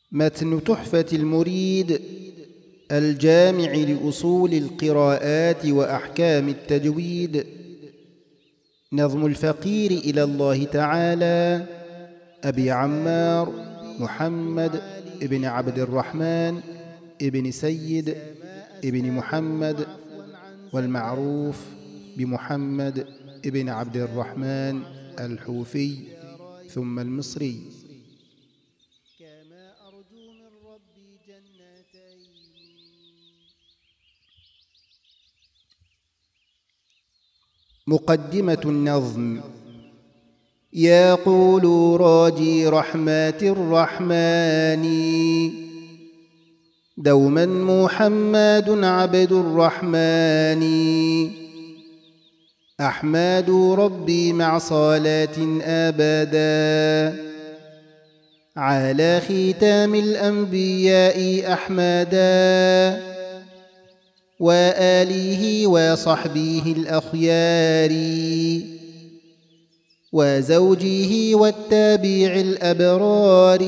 متن تحفة المريد الجامع لأصول القراءات وأحكام التجويد. نظم الفقير إلى الله تعالى أبي عمار محمد ابن عبد الرحمن ابن سيد ابن محمد، والمعروف بمحمد ابن عبد الرحمن الحوفي ثم المصري. كما أرجو من ربي جنتين. مقدمة النظم. يقول راجي رحمة الرحمن دوما محمد عبد الرحمن، أحمد ربي مع صلاة أبدا على ختام الأنبياء أحمدا، وآله وصحبه الأخيار وزوجه والتابع الأبرار.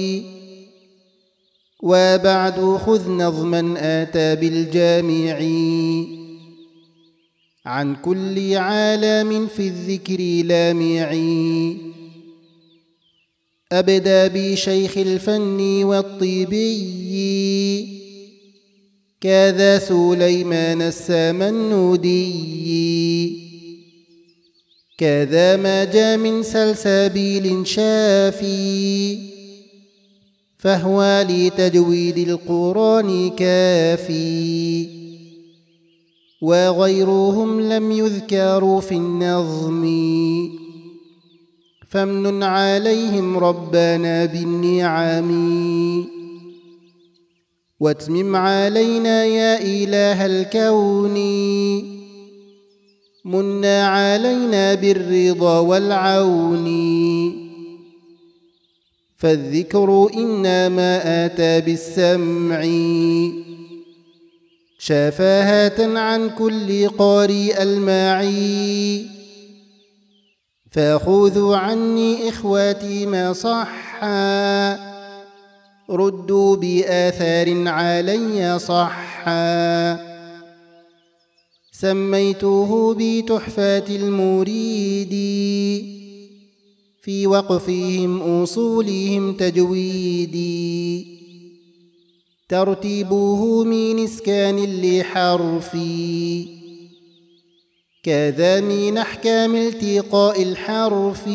وبعد خذ نظما آتى بالجامع عن كل عالم في الذكر لامع. أبدأ بشيخ الفن والطيبي كذا سليمان السمنودي، كذا ما جاء من سلسبيل شافي فهو لتجويد القرآن كافي. وغيرهم لم يذكروا في النظم فامنن عليهم ربنا بالنعم. واتمم علينا يا إله الكون منا علينا بالرضا والعون. فالذكر إنما آتى بالسمع شفاهة عن كل قارئ المعي. فخذوا عني إخواتي ما صحا ردوا بآثار علي صحا. سميته بتحفة المريد في وقفهم أصولهم تجويدي. ترتيبه من إسكان لحرفي كذا من أحكام التقاء الحرف.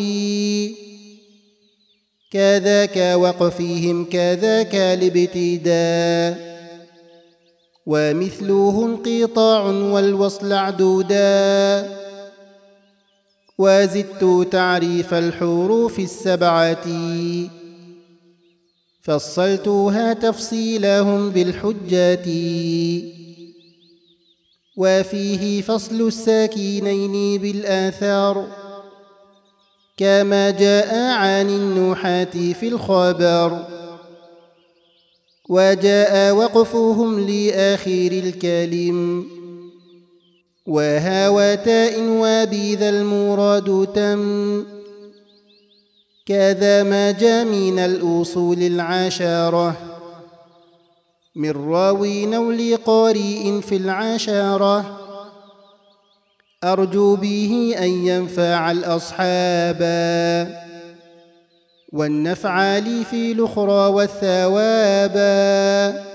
كذاك وقفهم كذاك الابتداء ومثله انقطاع والوصل عدودا. وزدت تعريف الحروف السبعة فصلتها تفصيلهم بالحجة. وفيه فصل الساكنين بالآثار كما جاء عن النحاة في الخبر. وجاء وقفهم لآخر الكلم وهاوتاء وبذا المراد تم. كذا ما جاء من الأصول العشرة من راوي أو لقارئ في العشرة. أرجو به أن ينفع الأصحاب والنفع لي في الأخرى والثواب.